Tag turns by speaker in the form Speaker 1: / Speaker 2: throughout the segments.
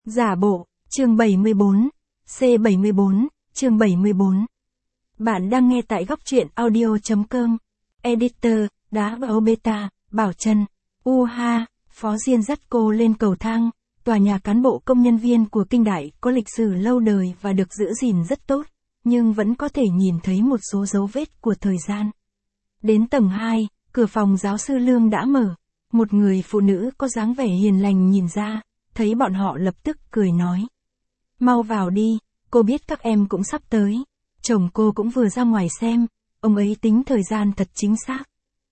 Speaker 1: Giả bộ, chương 74, C74, chương 74. Bạn đang nghe tại góc truyện audio.com. Editor, đá vào beta, Bảo Trân. U-ha, Phó Diên dắt cô lên cầu thang. Tòa nhà cán bộ công nhân viên của Kinh Đại có lịch sử lâu đời và được giữ gìn rất tốt, nhưng vẫn có thể nhìn thấy một số dấu vết của thời gian. Đến tầng 2, cửa phòng giáo sư Lương đã mở. Một người phụ nữ có dáng vẻ hiền lành nhìn ra, thấy bọn họ lập tức cười nói. Mau vào đi, cô biết các em cũng sắp tới. Chồng cô cũng vừa ra ngoài xem, ông ấy tính thời gian thật chính xác.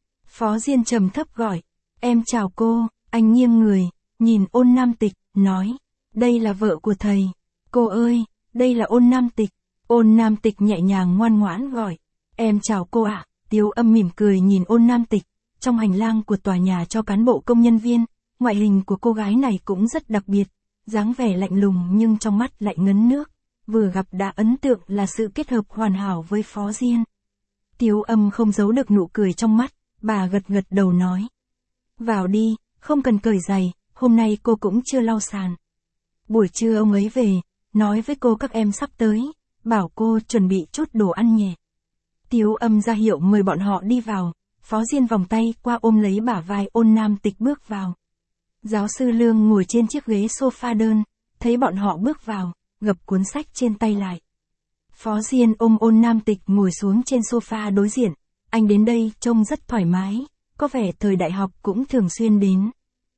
Speaker 1: Phó Diên trầm thấp gọi, em chào cô, anh nghiêng người, nhìn Ôn Nam Tịch, nói, đây là vợ của thầy. Cô ơi, đây là Ôn Nam Tịch. Ôn Nam Tịch nhẹ nhàng ngoan ngoãn gọi, em chào cô ạ. Tiếu Âm mỉm cười nhìn Ôn Nam Tịch. Trong hành lang của tòa nhà cho cán bộ công nhân viên, ngoại hình của cô gái này cũng rất đặc biệt, dáng vẻ lạnh lùng nhưng trong mắt lại ngấn nước, vừa gặp đã ấn tượng là sự kết hợp hoàn hảo với Phó Diên. Tiếu Âm không giấu được nụ cười trong mắt, bà gật gật đầu nói. Vào đi, không cần cởi giày, hôm nay cô cũng chưa lau sàn. Buổi trưa ông ấy về, nói với cô các em sắp tới, bảo cô chuẩn bị chút đồ ăn nhẹ. Tiếu Âm ra hiệu mời bọn họ đi vào. Phó Diên vòng tay qua ôm lấy bả vai Ôn Nam Tịch bước vào. Giáo sư Lương ngồi trên chiếc ghế sofa đơn, thấy bọn họ bước vào, gập cuốn sách trên tay lại. Phó Diên ôm Ôn Nam Tịch ngồi xuống trên sofa đối diện, anh đến đây trông rất thoải mái, có vẻ thời đại học cũng thường xuyên đến.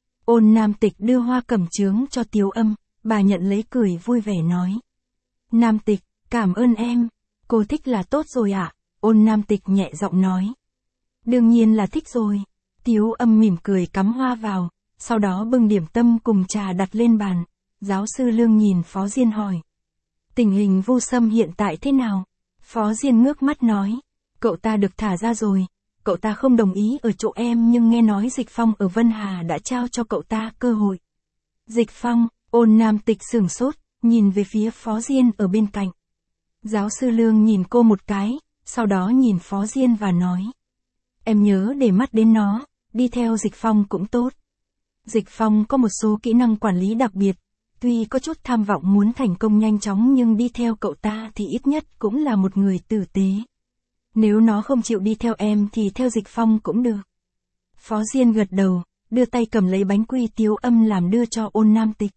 Speaker 1: Ôn Nam Tịch đưa hoa cẩm chướng cho Tiếu Âm, bà nhận lấy cười vui vẻ nói. Nam Tịch, cảm ơn em, cô thích là tốt rồi ạ, Ôn Nam Tịch nhẹ giọng nói. Đương nhiên là thích rồi. Tiếu Âm mỉm cười cắm hoa vào, sau đó bưng điểm tâm cùng trà đặt lên bàn. Giáo sư Lương nhìn Phó Diên hỏi. Tình hình Vu Sâm hiện tại thế nào? Phó Diên ngước mắt nói. Cậu ta được thả ra rồi. Cậu ta không đồng ý ở chỗ em nhưng nghe nói Dịch Phong ở Vân Hà đã trao cho cậu ta cơ hội. Dịch Phong, Ôn Nam Tịch sửng sốt, nhìn về phía Phó Diên ở bên cạnh. Giáo sư Lương nhìn cô một cái, sau đó nhìn Phó Diên và nói. Em nhớ để mắt đến nó, đi theo Dịch Phong cũng tốt. Dịch Phong có một số kỹ năng quản lý đặc biệt, tuy có chút tham vọng muốn thành công nhanh chóng nhưng đi theo cậu ta thì ít nhất cũng là một người tử tế. Nếu nó không chịu đi theo em thì theo Dịch Phong cũng được. Phó Diên gật đầu, đưa tay cầm lấy bánh quy Tiếu Âm làm đưa cho Ôn Nam Tịch.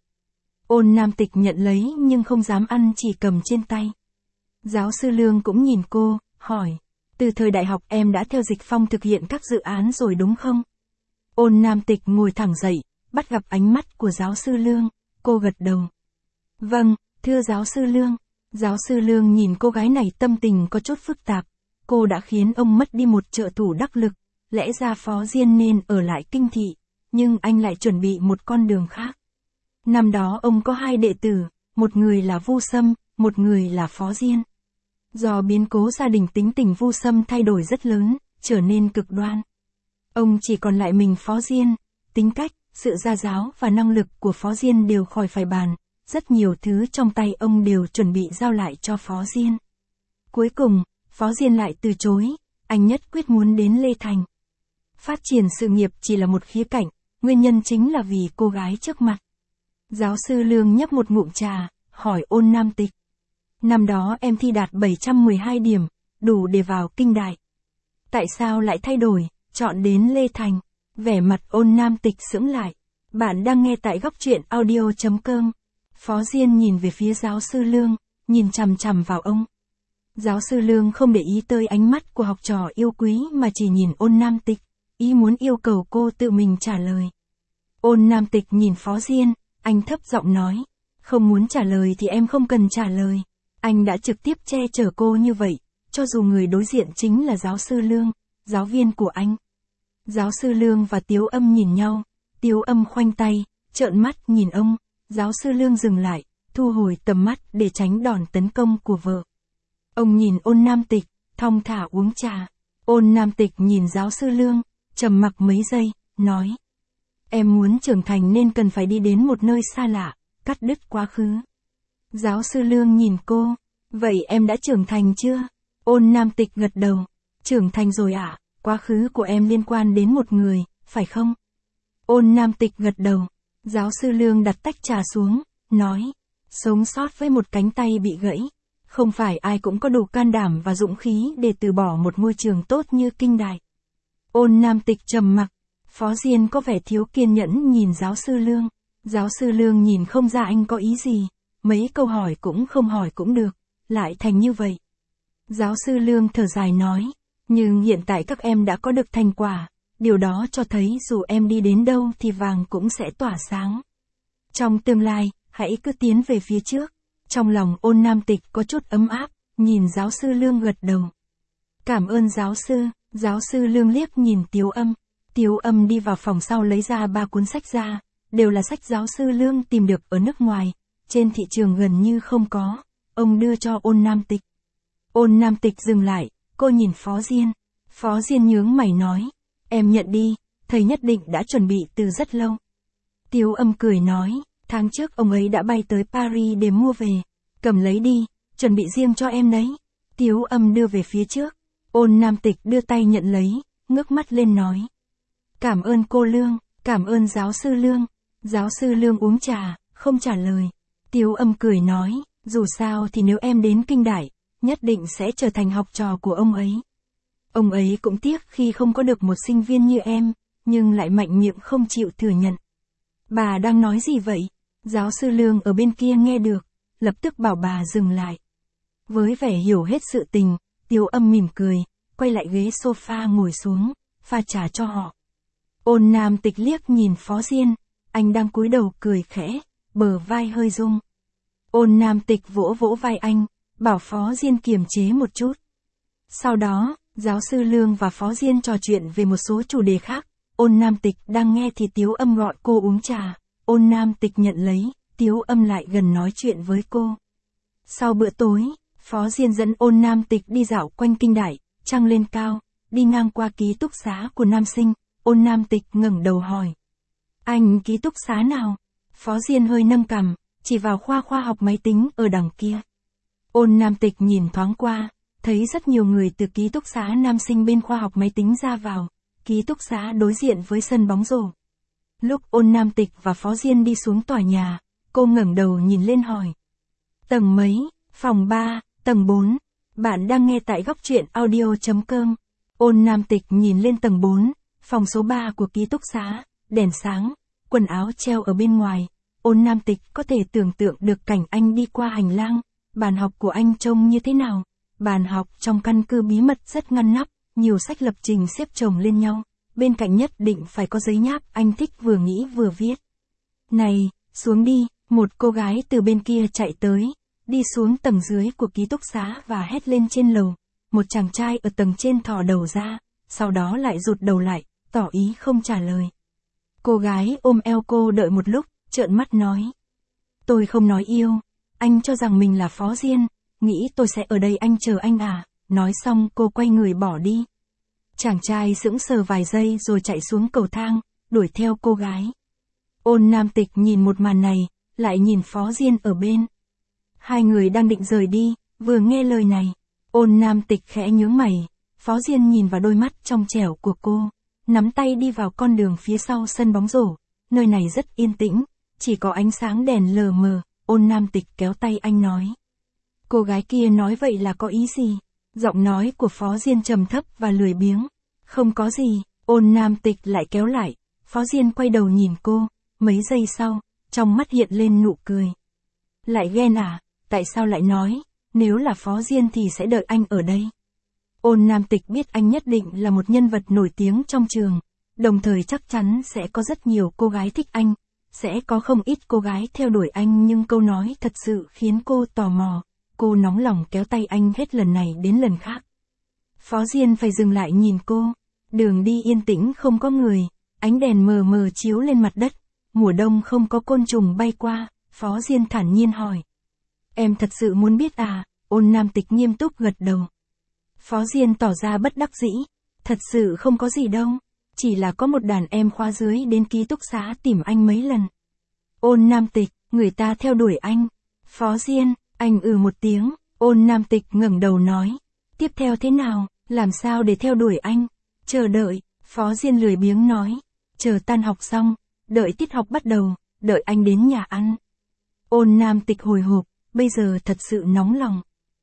Speaker 1: Ôn Nam Tịch nhận lấy nhưng không dám ăn, chỉ cầm trên tay. Giáo sư Lương cũng nhìn cô, hỏi. Từ thời đại học em đã theo Dịch Phong thực hiện các dự án rồi đúng không? Ôn Nam Tịch ngồi thẳng dậy, bắt gặp ánh mắt của giáo sư Lương, cô gật đầu. Vâng, thưa giáo sư Lương. Giáo sư Lương nhìn cô gái này tâm tình có chút phức tạp, cô đã khiến ông mất đi một trợ thủ đắc lực, lẽ ra Phó Diên nên ở lại Kinh Thị, nhưng anh lại chuẩn bị một con đường khác. Năm đó ông có hai đệ tử, một người là Vu Sâm, một người là Phó Diên. Do biến cố gia đình tính tình Vu Sâm thay đổi rất lớn, trở nên cực đoan. Ông chỉ còn lại mình Phó Diên, tính cách, sự gia giáo và năng lực của Phó Diên đều khỏi phải bàn, rất nhiều thứ trong tay ông đều chuẩn bị giao lại cho Phó Diên. Cuối cùng, Phó Diên lại từ chối, anh nhất quyết muốn đến Lê Thành. Phát triển sự nghiệp chỉ là một khía cạnh, nguyên nhân chính là vì cô gái trước mặt. Giáo sư Lương nhấp một ngụm trà, hỏi Ôn Nam Tịch. Năm đó em thi đạt 712 điểm, đủ để vào Kinh Đại. Tại sao lại thay đổi, chọn đến Lê Thành? Vẻ mặt Ôn Nam Tịch sững lại. Bạn đang nghe tại góc truyện audio.com. Phó Diên nhìn về phía giáo sư Lương, nhìn chằm chằm vào ông. Giáo sư Lương không để ý tới ánh mắt của học trò yêu quý mà chỉ nhìn Ôn Nam Tịch, ý muốn yêu cầu cô tự mình trả lời. Ôn Nam Tịch nhìn Phó Diên, anh thấp giọng nói. Không muốn trả lời thì em không cần trả lời. Anh đã trực tiếp che chở cô như vậy, cho dù người đối diện chính là giáo sư Lương, giáo viên của anh. Giáo sư Lương và Tiếu Âm nhìn nhau, Tiếu Âm khoanh tay, trợn mắt nhìn ông, giáo sư Lương dừng lại, thu hồi tầm mắt để tránh đòn tấn công của vợ. Ông nhìn Ôn Nam Tịch, thong thả uống trà. Ôn Nam Tịch nhìn giáo sư Lương, trầm mặc mấy giây, nói. Em muốn trưởng thành nên cần phải đi đến một nơi xa lạ, cắt đứt quá khứ. Giáo sư Lương nhìn cô, vậy em đã trưởng thành chưa? Ôn Nam Tịch gật đầu, trưởng thành rồi ạ, quá khứ của em liên quan đến một người, phải không? Ôn Nam Tịch gật đầu, giáo sư Lương đặt tách trà xuống, nói. Sống sót với một cánh tay bị gãy. Không phải ai cũng có đủ can đảm và dũng khí để từ bỏ một môi trường tốt như Kinh Đại. Ôn Nam Tịch trầm mặc. Phó Diên có vẻ thiếu kiên nhẫn nhìn giáo sư Lương. Giáo sư Lương nhìn không ra anh có ý gì. Mấy câu hỏi cũng không hỏi cũng được. Lại thành như vậy. Giáo sư Lương thở dài nói. Nhưng hiện tại các em đã có được thành quả. Điều đó cho thấy dù em đi đến đâu thì vàng cũng sẽ tỏa sáng. Trong tương lai, hãy cứ tiến về phía trước. Trong lòng Ôn Nam Tịch có chút ấm áp, nhìn giáo sư Lương gật đầu. Cảm ơn giáo sư Lương liếc nhìn Tiếu Âm. Tiếu Âm đi vào phòng sau lấy ra 3 cuốn sách ra, đều là sách giáo sư Lương tìm được ở nước ngoài, trên thị trường gần như không có. Ông đưa cho Ôn Nam Tịch. Ôn Nam Tịch dừng lại, cô nhìn Phó Diên. Phó Diên nhướng mày nói, em nhận đi, thầy nhất định đã chuẩn bị từ rất lâu. Tiếu Âm cười nói, tháng trước ông ấy đã bay tới Paris để mua về, cầm lấy đi, chuẩn bị riêng cho em đấy. Tiếu Âm đưa về phía trước, Ôn Nam Tịch đưa tay nhận lấy, ngước mắt lên nói. Cảm ơn cô Lương, cảm ơn giáo sư Lương. Giáo sư Lương uống trà, không trả lời. Tiếu Âm cười nói, dù sao thì nếu em đến Kinh Đại, nhất định sẽ trở thành học trò của ông ấy. Ông ấy cũng tiếc khi không có được một sinh viên như em, nhưng lại mạnh miệng không chịu thừa nhận. Bà đang nói gì vậy? Giáo sư Lương ở bên kia nghe được, lập tức bảo bà dừng lại. Với vẻ hiểu hết sự tình, Tiếu Âm mỉm cười, quay lại ghế sofa ngồi xuống, pha trà cho họ. Ôn Nam Tịch liếc nhìn Phó Diên, anh đang cúi đầu cười khẽ, bờ vai hơi rung. Ôn Nam Tịch vỗ vỗ vai anh, bảo Phó Diên kiềm chế một chút. Sau đó, giáo sư Lương và Phó Diên trò chuyện về một số chủ đề khác. Ôn Nam Tịch đang nghe thì Tiếu Âm gọi cô uống trà. Ôn Nam Tịch nhận lấy, Tiếu Âm lại gần nói chuyện với cô. Sau bữa tối, Phó Diên dẫn Ôn Nam Tịch đi dạo quanh Kinh Đại, trăng lên cao, đi ngang qua ký túc xá của nam sinh. Ôn Nam Tịch ngẩng đầu hỏi. Anh ký túc xá nào? Phó Diên hơi nâng cằm, chỉ vào khoa học máy tính ở đằng kia. Ôn Nam Tịch nhìn thoáng qua, thấy rất nhiều người từ ký túc xá nam sinh bên khoa học máy tính ra vào. Ký túc xá đối diện với sân bóng rổ. Lúc Ôn Nam Tịch và Phó Diên đi xuống tòa nhà, cô ngẩng đầu nhìn lên hỏi. Tầng mấy? Phòng 3, tầng 4. Bạn đang nghe tại góc truyện audio.com. Ôn Nam Tịch nhìn lên tầng 4, phòng số 3 của ký túc xá, đèn sáng, quần áo treo ở bên ngoài. Ôn Nam Tịch có thể tưởng tượng được cảnh anh đi qua hành lang. Bàn học của anh trông như thế nào? Bàn học trong căn cứ bí mật rất ngăn nắp. Nhiều sách lập trình xếp chồng lên nhau, bên cạnh nhất định phải có giấy nháp, anh thích vừa nghĩ vừa viết. Này, xuống đi, một cô gái từ bên kia chạy tới, đi xuống tầng dưới của ký túc xá và hét lên trên lầu. Một chàng trai ở tầng trên thò đầu ra, sau đó lại rụt đầu lại, tỏ ý không trả lời. Cô gái ôm eo cô đợi một lúc, trợn mắt nói. Tôi không nói yêu, anh cho rằng mình là Phó Diên, nghĩ tôi sẽ ở đây anh chờ anh à? Nói xong cô quay người bỏ đi. Chàng trai sững sờ vài giây rồi chạy xuống cầu thang, đuổi theo cô gái. Ôn Nam Tịch nhìn một màn này, lại nhìn Phó Diên ở bên. Hai người đang định rời đi, vừa nghe lời này. Ôn Nam Tịch khẽ nhướng mày, Phó Diên nhìn vào đôi mắt trong trẻo của cô, nắm tay đi vào con đường phía sau sân bóng rổ. Nơi này rất yên tĩnh, chỉ có ánh sáng đèn lờ mờ. Ôn Nam Tịch kéo tay anh nói. Cô gái kia nói vậy là có ý gì? Giọng nói của Phó Diên trầm thấp và lười biếng. Không có gì. Ôn Nam Tịch lại kéo lại. Phó Diên quay đầu nhìn cô. Mấy giây sau, trong mắt hiện lên nụ cười. Lại ghen à? Tại sao lại nói? Nếu là Phó Diên thì sẽ đợi anh ở đây. Ôn Nam Tịch biết anh nhất định là một nhân vật nổi tiếng trong trường. Đồng thời chắc chắn sẽ có rất nhiều cô gái thích anh. Sẽ có không ít cô gái theo đuổi anh, nhưng câu nói thật sự khiến cô tò mò. Cô nóng lòng kéo tay anh hết lần này đến lần khác. Phó Diên phải dừng lại nhìn cô. Đường đi yên tĩnh không có người. Ánh đèn mờ mờ chiếu lên mặt đất. Mùa đông không có côn trùng bay qua. Phó Diên thản nhiên hỏi. Em thật sự muốn biết à? Ôn Nam Tịch nghiêm túc gật đầu. Phó Diên tỏ ra bất đắc dĩ. Thật sự không có gì đâu. Chỉ là có một đàn em khóa dưới đến ký túc xá tìm anh mấy lần. Ôn Nam Tịch, người ta theo đuổi anh. Phó Diên, anh một tiếng. Ôn Nam Tịch ngẩng đầu nói. Tiếp theo thế nào? Làm sao để theo đuổi anh? Chờ đợi. Phó Diên lười biếng nói. Chờ tan học xong. Đợi tiết học bắt đầu. Đợi anh đến nhà ăn. Ôn Nam Tịch hồi hộp, bây giờ thật sự nóng lòng.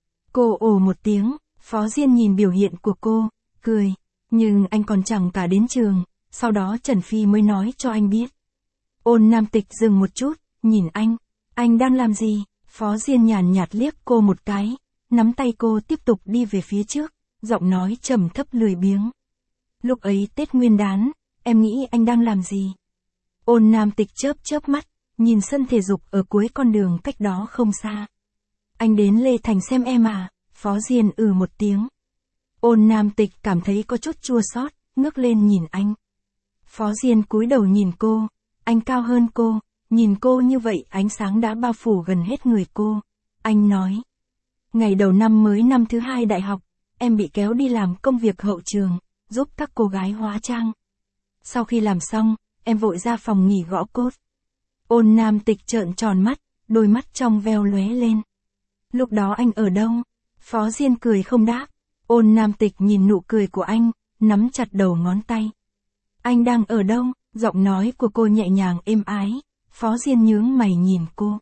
Speaker 1: Cô ồ một tiếng, Phó Diên nhìn biểu hiện của cô, cười. Nhưng anh còn chẳng cả đến trường, sau đó Trần Phi mới nói cho anh biết. Ôn Nam Tịch dừng một chút, nhìn anh đang làm gì? Phó Diên nhàn nhạt liếc cô một cái, nắm tay cô tiếp tục đi về phía trước, giọng nói trầm thấp lười biếng. Lúc ấy Tết Nguyên đán, em nghĩ anh đang làm gì? Ôn Nam Tịch chớp mắt, nhìn sân thể dục ở cuối con đường cách đó không xa. Anh đến Lê Thành xem em à? Phó Diên một tiếng. Ôn Nam Tịch cảm thấy có chút chua xót, ngước lên nhìn anh. Phó Diên cúi đầu nhìn cô, anh cao hơn cô, nhìn cô như vậy ánh sáng đã bao phủ gần hết người cô. Anh nói, ngày đầu năm mới năm thứ 2 đại học, em bị kéo đi làm công việc hậu trường, giúp các cô gái hóa trang. Sau khi làm xong, em vội ra phòng nghỉ gõ cốt. Ôn Nam Tịch trợn tròn mắt, đôi mắt trong veo lóe lên. Lúc đó anh ở đâu? Phó Diên cười không đáp. Ôn Nam Tịch nhìn nụ cười của anh, nắm chặt đầu ngón tay. Anh đang ở đâu? Giọng nói của cô nhẹ nhàng êm ái. Phó Diên nhướng mày nhìn cô.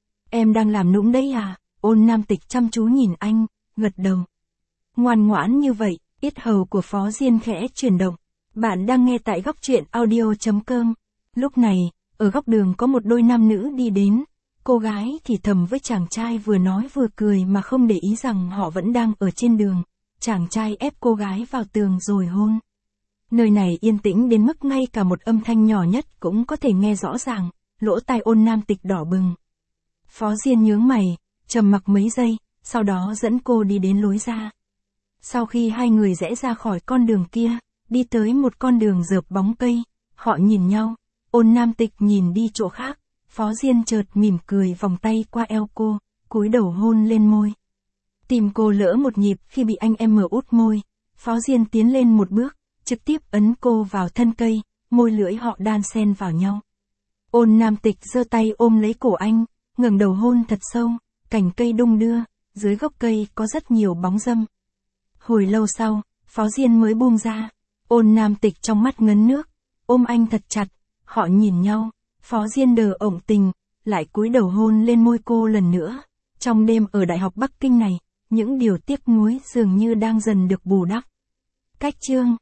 Speaker 1: Em đang làm nũng đấy à? Ôn Nam Tịch chăm chú nhìn anh, gật đầu. Ngoan ngoãn như vậy, yết hầu của Phó Diên khẽ chuyển động. Bạn đang nghe tại góc truyện audio.com. Lúc này, ở góc đường có một đôi nam nữ đi đến. Cô gái thì thầm với chàng trai vừa nói vừa cười mà không để ý rằng họ vẫn đang ở trên đường. Chàng trai ép cô gái vào tường rồi hôn. Nơi này yên tĩnh đến mức ngay cả một âm thanh nhỏ nhất cũng có thể nghe rõ ràng, lỗ tai Ôn Nam Tịch đỏ bừng. Phó Diên nhướng mày, trầm mặc mấy giây, sau đó dẫn cô đi đến lối ra. Sau khi hai người rẽ ra khỏi con đường kia, đi tới một con đường rợp bóng cây, họ nhìn nhau, Ôn Nam Tịch nhìn đi chỗ khác, Phó Diên chợt mỉm cười vòng tay qua eo cô, cúi đầu hôn lên môi. Tim cô lỡ một nhịp khi bị anh em út môi, Phó Diên tiến lên một bước, trực tiếp ấn cô vào thân cây, môi lưỡi họ đan xen vào nhau. Ôn Nam Tịch giơ tay ôm lấy cổ anh, ngẩng đầu hôn thật sâu, cành cây đung đưa, dưới gốc cây có rất nhiều bóng râm. Hồi lâu sau, Phó Diên mới buông ra, Ôn Nam Tịch trong mắt ngấn nước, ôm anh thật chặt, họ nhìn nhau, Phó Diên đờ ổng tình, lại cúi đầu hôn lên môi cô lần nữa. Trong đêm ở Đại học Bắc Kinh này, những điều tiếc nuối dường như đang dần được bù đắp. Cách chương